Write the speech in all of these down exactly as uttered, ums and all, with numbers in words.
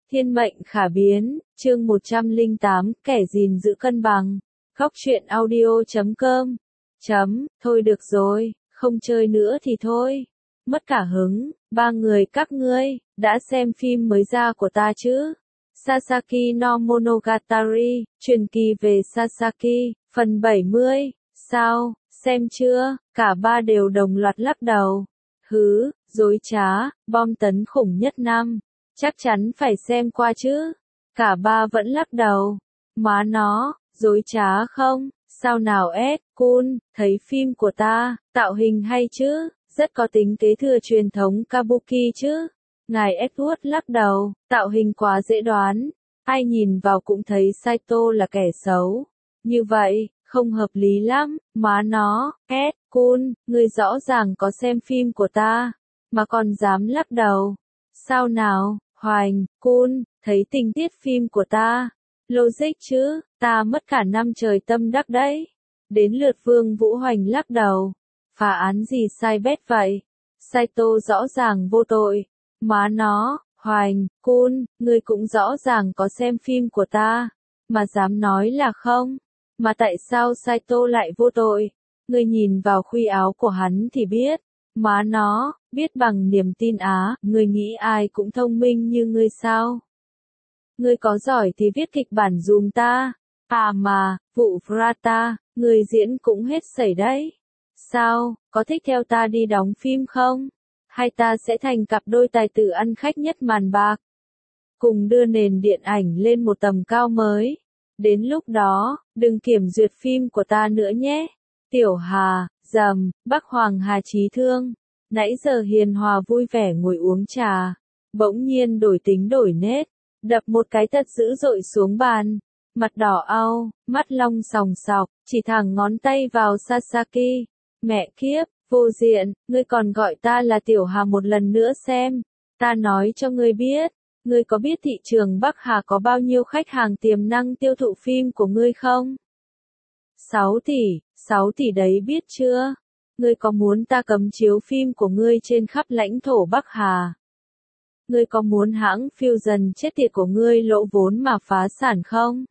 Thiên mệnh khả biến, chương một trăm lẻ tám, kẻ gìn giữ cân bằng. Góc truyện audio chấm com. Chấm, thôi được rồi, không chơi nữa thì thôi. Mất cả hứng, ba người các ngươi, đã xem phim mới ra của ta chứ? Sasaki no Monogatari, truyền kỳ về Sasaki, phần bảy mươi, sao, xem chưa? Cả ba đều đồng loạt lắc đầu. Hứ, dối trá, bom tấn khủng nhất năm. Chắc chắn phải xem qua chứ. Cả ba vẫn lắc đầu. Má nó, dối trá không? Sao nào Ed, Kun, thấy phim của ta, tạo hình hay chứ? Rất có tính kế thừa truyền thống Kabuki chứ? Ngài Edward lắc đầu, tạo hình quá dễ đoán. Ai nhìn vào cũng thấy Saito là kẻ xấu. Như vậy, không hợp lý lắm, má nó, Ed, Kun, ngươi rõ ràng có xem phim của ta, mà còn dám lắc đầu. Sao nào, Hoành, Kun, thấy tình tiết phim của ta? Logic chứ, ta mất cả năm trời tâm đắc đấy. Đến lượt Vương Vũ Hoành lắc đầu. Phá án gì sai bét vậy? Saito rõ ràng vô tội. Má nó, Hoành, Kun, ngươi cũng rõ ràng có xem phim của ta, mà dám nói là không? Mà tại sao Saito lại vô tội? Ngươi nhìn vào khuy áo của hắn thì biết. Má nó, biết bằng niềm tin á, ngươi nghĩ ai cũng thông minh như ngươi sao? Ngươi có giỏi thì viết kịch bản dùm ta. À mà, vụ Frata, ngươi diễn cũng hết sảy đấy. Sao, có thích theo ta đi đóng phim không? Hay ta sẽ thành cặp đôi tài tử ăn khách nhất màn bạc? Cùng đưa nền điện ảnh lên một tầm cao mới. Đến lúc đó, đừng kiểm duyệt phim của ta nữa nhé. Tiểu Hà, Dầm, Bắc Hoàng Hà Chí Thương. Nãy giờ hiền hòa vui vẻ ngồi uống trà. Bỗng nhiên đổi tính đổi nết. Đập một cái thật dữ dội xuống bàn. Mặt đỏ au, mắt long sòng sọc, chỉ thẳng ngón tay vào Sasaki. Mẹ kiếp, vô diện, ngươi còn gọi ta là Tiểu Hà một lần nữa xem. Ta nói cho ngươi biết. Ngươi có biết thị trường Bắc Hà có bao nhiêu khách hàng tiềm năng tiêu thụ phim của ngươi không? sáu tỷ, sáu tỷ đấy biết chưa? Ngươi có muốn ta cấm chiếu phim của ngươi trên khắp lãnh thổ Bắc Hà? Ngươi có muốn hãng Fusion chết tiệt của ngươi lỗ vốn mà phá sản không?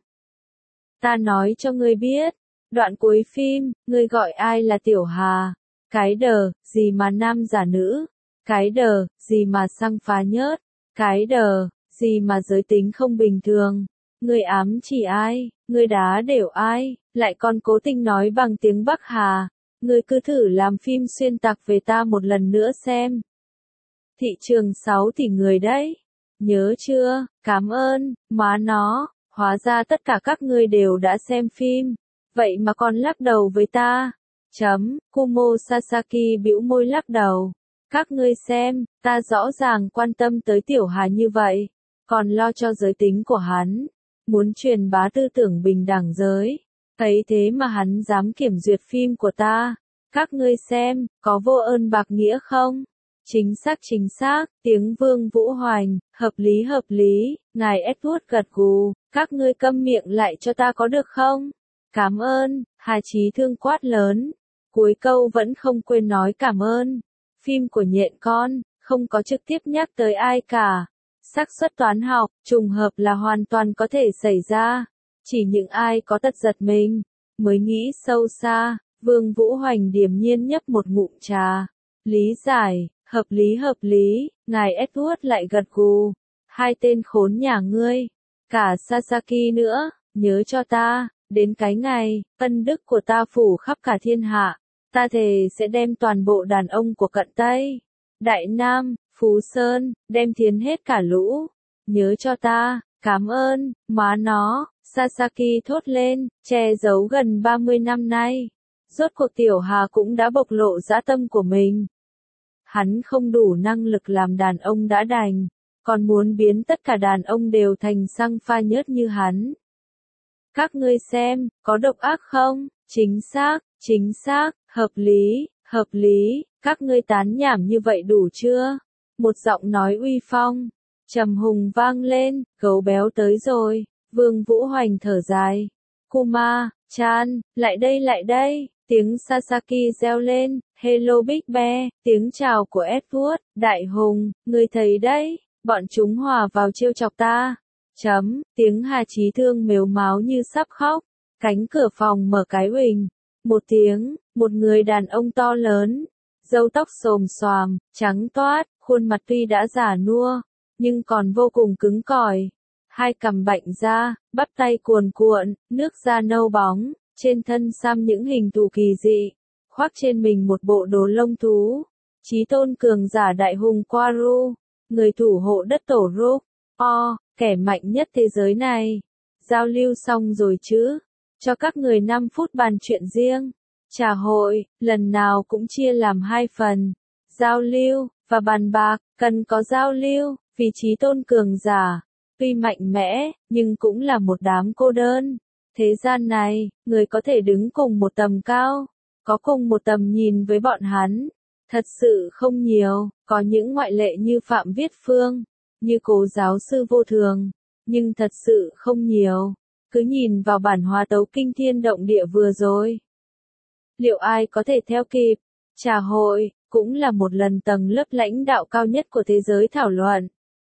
Ta nói cho ngươi biết, đoạn cuối phim, ngươi gọi ai là Tiểu Hà? Cái đờ, gì mà nam giả nữ? Cái đờ, gì mà xăng phá nhớt? Cái đờ, gì mà giới tính không bình thường? Ngươi ám chỉ ai? Ngươi đá đều ai? Lại còn cố tình nói bằng tiếng Bắc Hà. Ngươi cứ thử làm phim xuyên tạc về ta một lần nữa xem. Thị trường sáu tỷ người đấy. Nhớ chưa? Cảm ơn, má nó. Hóa ra tất cả các ngươi đều đã xem phim. Vậy mà còn lắc đầu với ta. Chấm, Kumo Sasaki bĩu môi lắc đầu. Các ngươi xem, ta rõ ràng quan tâm tới Tiểu Hà như vậy. Còn lo cho giới tính của hắn. Muốn truyền bá tư tưởng bình đẳng giới. Thấy thế mà hắn dám kiểm duyệt phim của ta. Các ngươi xem, có vô ơn bạc nghĩa không? Chính xác chính xác, tiếng Vương Vũ Hoành, hợp lý hợp lý, ngài Edward gật gù, các ngươi câm miệng lại cho ta có được không? Cảm ơn, Hà Chí Thương quát lớn. Cuối câu vẫn không quên nói cảm ơn. Phim của nhện con, không có trực tiếp nhắc tới ai cả. Xác suất toán học, trùng hợp là hoàn toàn có thể xảy ra. Chỉ những ai có tật giật mình, mới nghĩ sâu xa. Vương Vũ Hoành điềm nhiên nhấp một ngụm trà. Lý giải, hợp lý hợp lý, ngài Edward lại gật gù. Hai tên khốn nhà ngươi, cả Sasaki nữa, nhớ cho ta, đến cái ngày, ân đức của ta phủ khắp cả thiên hạ. Ta thề sẽ đem toàn bộ đàn ông của cận Tây, Đại Nam, Phú Sơn, đem thiến hết cả lũ. Nhớ cho ta, cảm ơn, má nó, Sasaki thốt lên, che giấu gần ba mươi năm nay. Rốt cuộc Tiểu Hà cũng đã bộc lộ dã tâm của mình. Hắn không đủ năng lực làm đàn ông đã đành, còn muốn biến tất cả đàn ông đều thành xăng pha nhớt như hắn. Các ngươi xem, có độc ác không? Chính xác, chính xác, hợp lý, hợp lý, các ngươi tán nhảm như vậy đủ chưa? Một giọng nói uy phong, trầm hùng vang lên, gấu béo tới rồi. Vương Vũ Hoành thở dài. Kuma, Chan, lại đây lại đây. Tiếng Sasaki reo lên, hello Big Bear, tiếng chào của Edward, Đại Hùng, ngươi thấy đấy, Bọn chúng hòa vào trêu chọc ta. Chấm, tiếng Hà Chí Thương mếu máo như sắp khóc. Cánh cửa phòng mở cái huỳnh. Một tiếng, một người đàn ông to lớn. Râu tóc xồm xoàm, trắng toát, khuôn mặt tuy đã già nua, nhưng còn vô cùng cứng cỏi. Hai cằm bạnh ra, bắp tay cuồn cuộn, nước da nâu bóng, trên thân xăm những hình thù kỳ dị, khoác trên mình một bộ đồ lông thú. Chí tôn cường giả đại hùng Quaru, người thủ hộ đất tổ Ruk, O, kẻ mạnh nhất thế giới này. Giao lưu xong rồi chứ? Cho các người năm phút bàn chuyện riêng. Trà hội, lần nào cũng chia làm hai phần. Giao lưu, và bàn bạc, cần có giao lưu, vì chí tôn cường giả, tuy mạnh mẽ, nhưng cũng là một đám cô đơn. Thế gian này, người có thể đứng cùng một tầm cao, có cùng một tầm nhìn với bọn hắn. Thật sự không nhiều, có những ngoại lệ như Phạm Viết Phương, như Cố giáo sư Vô Thường, nhưng thật sự không nhiều. Cứ nhìn vào bản hòa tấu kinh thiên động địa vừa rồi. Liệu ai có thể theo kịp? Trà hội, cũng là một lần tầng lớp lãnh đạo cao nhất của thế giới thảo luận.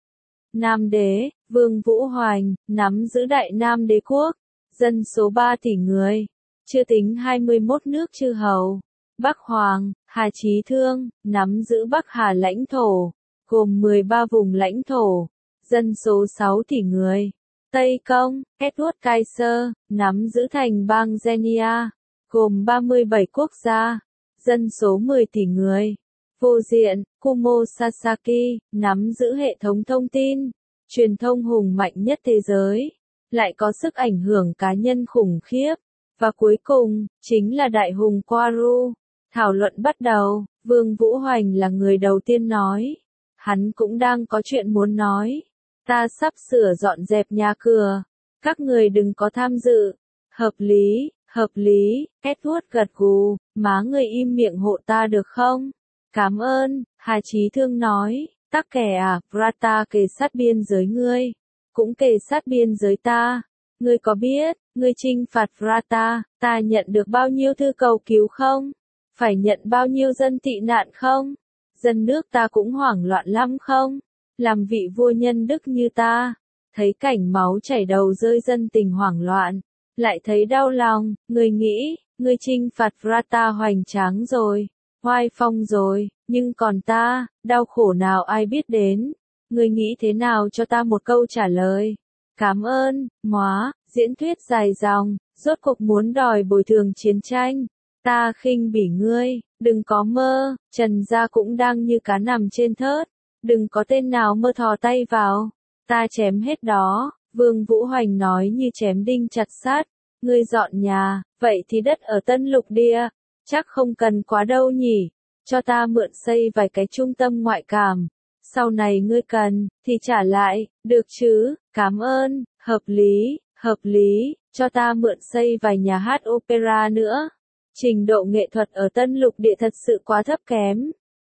Nam đế, Vương Vũ Hoành, nắm giữ Đại Nam đế quốc, dân số ba tỷ người, chưa tính hai mươi mốt nước chư hầu. Bắc Hoàng, Hà Chí Thương, nắm giữ Bắc Hà lãnh thổ, gồm mười ba vùng lãnh thổ, dân số sáu tỷ người. Tây Công, Edward Kaiser, nắm giữ thành bang Genia, gồm ba mươi bảy quốc gia, dân số mười tỷ người. Vô diện, Kumo Sasaki, nắm giữ hệ thống thông tin, truyền thông hùng mạnh nhất thế giới, lại có sức ảnh hưởng cá nhân khủng khiếp. Và cuối cùng, chính là Đại hùng Quaru. Thảo luận bắt đầu, Vương Vũ Hoành là người đầu tiên nói. Hắn cũng đang có chuyện muốn nói. Ta sắp sửa dọn dẹp nhà cửa. Các người đừng có tham dự. Hợp lý, hợp lý, Edward gật gù, má người im miệng hộ ta được không? Cảm ơn, Hà Chí Thương nói, tắc kẻ à, Vrata kề sát biên giới ngươi, cũng kề sát biên giới ta. Ngươi có biết, ngươi trinh phạt Vrata, ta nhận được bao nhiêu thư cầu cứu không? Phải nhận bao nhiêu dân tị nạn không? Dân nước ta cũng hoảng loạn lắm không? Làm vị vua nhân đức như ta, thấy cảnh máu chảy đầu rơi dân tình hoảng loạn, lại thấy đau lòng, ngươi nghĩ, ngươi trinh phạt Vrata hoành tráng rồi, oai phong rồi, nhưng còn ta, đau khổ nào ai biết đến? Ngươi nghĩ thế nào cho ta một câu trả lời? Cảm ơn, móa, diễn thuyết dài dòng, rốt cuộc muốn đòi bồi thường chiến tranh. Ta khinh bỉ ngươi, đừng có mơ, Trần gia cũng đang như cá nằm trên thớt, đừng có tên nào mơ thò tay vào, ta chém hết đó. Vương Vũ Hoành nói như chém đinh chặt sắt. Ngươi dọn nhà, vậy thì đất ở Tân Lục Địa, chắc không cần quá đâu nhỉ, cho ta mượn xây vài cái trung tâm ngoại cảm, sau này ngươi cần, thì trả lại, được chứ, cảm ơn, hợp lý, hợp lý, cho ta mượn xây vài nhà hát opera nữa. Trình độ nghệ thuật ở Tân Lục Địa thật sự quá thấp kém.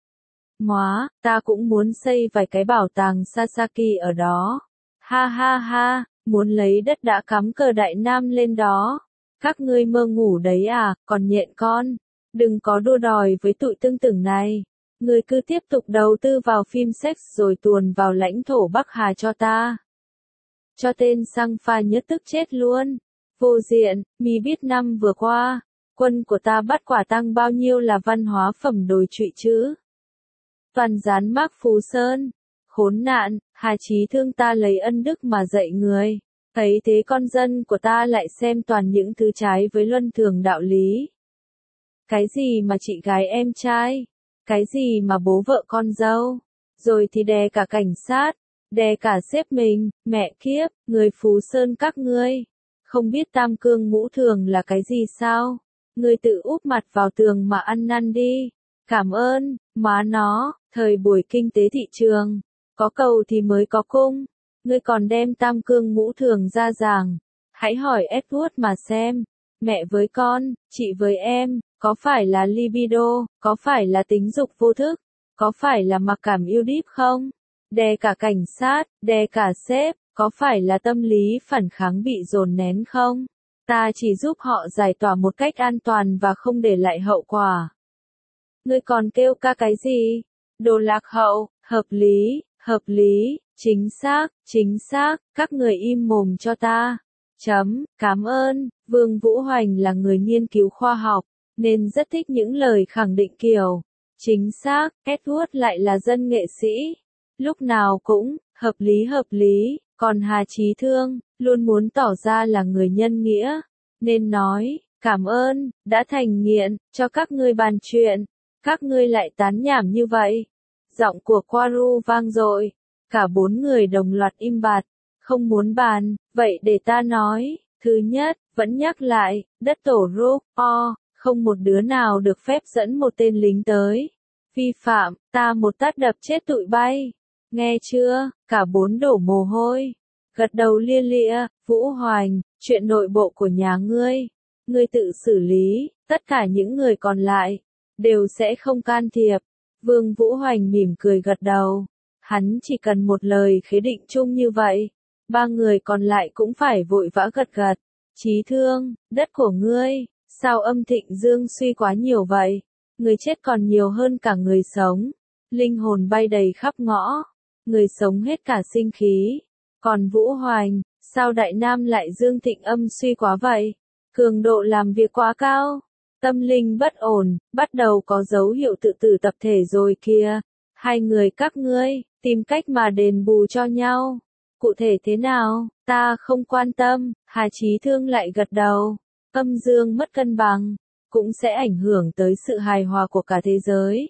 Móa, ta cũng muốn xây vài cái bảo tàng Sasaki ở đó. Ha ha ha, muốn lấy đất đã cắm cờ Đại Nam lên đó. Các ngươi mơ ngủ đấy à, còn nhện con. Đừng có đua đòi với tụi tương tưởng này. Ngươi cứ tiếp tục đầu tư vào phim sex rồi tuồn vào lãnh thổ Bắc Hà cho ta. Cho tên Sang Pha nhất tức chết luôn. Vô diện, mi biết năm vừa qua, quân của ta bắt quả tang bao nhiêu là văn hóa phẩm đồi trụy chứ? Toàn dán mác Phú Sơn. Khốn nạn, Hà Chí Thương ta lấy ân đức mà dạy người. Thấy thế con dân của ta lại xem toàn những thứ trái với luân thường đạo lý. Cái gì mà chị gái em trai? Cái gì mà bố vợ con dâu? Rồi thì đè cả cảnh sát, đè cả sếp mình, mẹ kiếp, người Phú Sơn các ngươi. Không biết tam cương ngũ thường là cái gì sao? Ngươi tự úp mặt vào tường mà ăn năn đi. Cảm ơn, má nó, thời buổi kinh tế thị trường, có cầu thì mới có cung. Ngươi còn đem tam cương ngũ thường ra giảng. Hãy hỏi Edward mà xem. Mẹ với con, chị với em, có phải là libido, có phải là tính dục vô thức, có phải là mặc cảm yêu đíp không? Đè cả cảnh sát, đè cả sếp, có phải là tâm lý phản kháng bị dồn nén không? Ta chỉ giúp họ giải tỏa một cách an toàn và không để lại hậu quả. Ngươi còn kêu ca cái gì? Đồ lạc hậu, hợp lý, hợp lý, chính xác, chính xác, các người im mồm cho ta. Chấm, cảm ơn, Vương Vũ Hoành là người nghiên cứu khoa học, nên rất thích những lời khẳng định kiểu. Chính xác, Edward lại là dân nghệ sĩ. Lúc nào cũng, hợp lý hợp lý, còn Hà Chí Thương, luôn muốn tỏ ra là người nhân nghĩa. Nên nói, cảm ơn, đã thành nghiện, cho các ngươi bàn chuyện. Các ngươi lại tán nhảm như vậy. Giọng của Quaru vang dội. Cả bốn người đồng loạt im bặt. Không muốn bàn, vậy để ta nói. Thứ nhất, vẫn nhắc lại, đất tổ Rook, O, không một đứa nào được phép dẫn một tên lính tới. Vi phạm, ta một tát đập chết tụi bay. Nghe chưa, cả bốn đổ mồ hôi. Gật đầu lia lịa, Vũ Hoành, chuyện nội bộ của nhà ngươi. Ngươi tự xử lý, tất cả những người còn lại, đều sẽ không can thiệp. Vương Vũ Hoành mỉm cười gật đầu. Hắn chỉ cần một lời khế định chung như vậy. Ba người còn lại cũng phải vội vã gật gật. Chí Thương, đất của ngươi, sao âm thịnh dương suy quá nhiều vậy? Người chết còn nhiều hơn cả người sống. Linh hồn bay đầy khắp ngõ. Người sống hết cả sinh khí. Còn Vũ Hoành, sao Đại Nam lại dương thịnh âm suy quá vậy? Cường độ làm việc quá cao. Tâm linh bất ổn, bắt đầu có dấu hiệu tự tử tập thể rồi kìa. Hai người các ngươi, tìm cách mà đền bù cho nhau. Cụ thể thế nào, ta không quan tâm, Hà Chí Thương lại gật đầu. Âm dương mất cân bằng, cũng sẽ ảnh hưởng tới sự hài hòa của cả thế giới.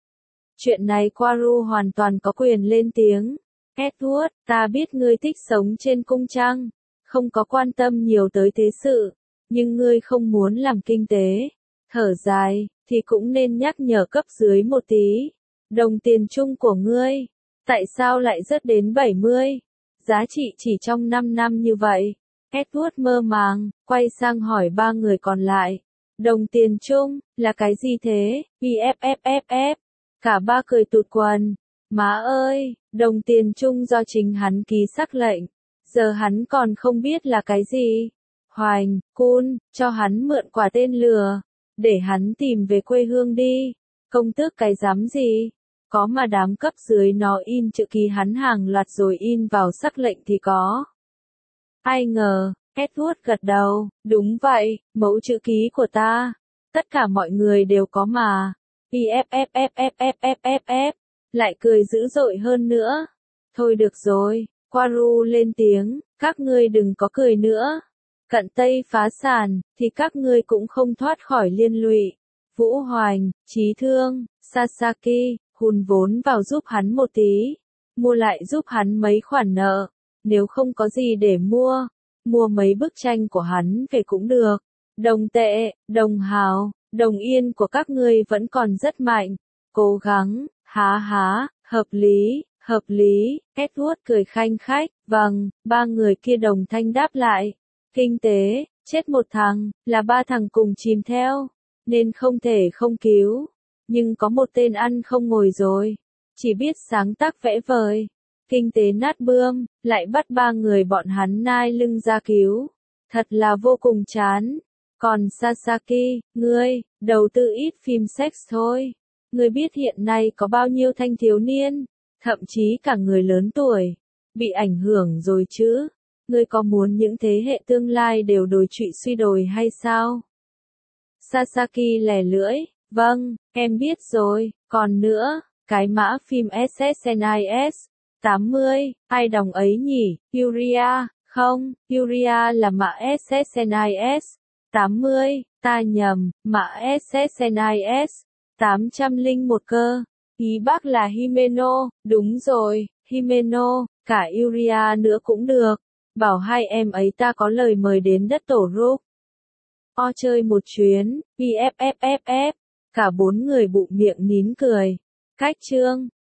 Chuyện này Quaru hoàn toàn có quyền lên tiếng. Edward, ta biết ngươi thích sống trên cung trăng, không có quan tâm nhiều tới thế sự, nhưng ngươi không muốn làm kinh tế. Thở dài, thì cũng nên nhắc nhở cấp dưới một tí. Đồng tiền chung của ngươi, tại sao lại rớt đến bảy mươi? Giá trị chỉ trong năm năm như vậy. Edward mơ màng, quay sang hỏi ba người còn lại. Đồng tiền chung, là cái gì thế? bê ép ép ép ép. Cả ba cười tụt quần. Má ơi, đồng tiền chung do chính hắn ký sắc lệnh. Giờ hắn còn không biết là cái gì. Hoành, Cun, cho hắn mượn quả tên lừa. Để hắn tìm về quê hương đi. Công tước cái dám gì? Có mà đám cấp dưới nó in chữ ký hắn hàng loạt rồi in vào sắc lệnh thì có. Ai ngờ, Edward gật đầu, đúng vậy, mẫu chữ ký của ta. Tất cả mọi người đều có mà. bê ép ép ép ép ép ép ép ép. Lại cười dữ dội hơn nữa. Thôi được rồi, Quaru lên tiếng, các ngươi đừng có cười nữa. Cận Tây phá sản, thì các ngươi cũng không thoát khỏi liên lụy. Vũ Hoành, Chí Thương, Sasaki, hùn vốn vào giúp hắn một tí. Mua lại giúp hắn mấy khoản nợ. Nếu không có gì để mua, mua mấy bức tranh của hắn về cũng được. Đồng tệ, đồng hào, đồng yên của các ngươi vẫn còn rất mạnh. Cố gắng, há há, hợp lý, hợp lý. Edward cười khanh khách, vâng, ba người kia đồng thanh đáp lại. Kinh tế, chết một thằng, là ba thằng cùng chìm theo, nên không thể không cứu. Nhưng có một tên ăn không ngồi rồi, chỉ biết sáng tác vẽ vời. Kinh tế nát bươm, lại bắt ba người bọn hắn nai lưng ra cứu. Thật là vô cùng chán. Còn Sasaki, ngươi, đầu tư ít phim sex thôi. Ngươi biết hiện nay có bao nhiêu thanh thiếu niên, thậm chí cả người lớn tuổi, bị ảnh hưởng rồi chứ. Ngươi có muốn những thế hệ tương lai đều đồi trụy suy đồi hay sao? Sasaki lẻ lưỡi, vâng, em biết rồi, còn nữa, cái mã phim ét ét en i ét, tám mươi, ai đóng ấy nhỉ? Uria, không, Uria là mã ét ét en i ét, tám mươi, ta nhầm, mã ét ét en i ét, tám trăm lẻ một cơ. Ý bác là Himeno, đúng rồi, Himeno, cả Uria nữa cũng được. Bảo hai em ấy ta có lời mời đến đất tổ Rook. O chơi một chuyến, bê ép ép ép ép. Cả bốn người bụng miệng nín cười. Cách chương.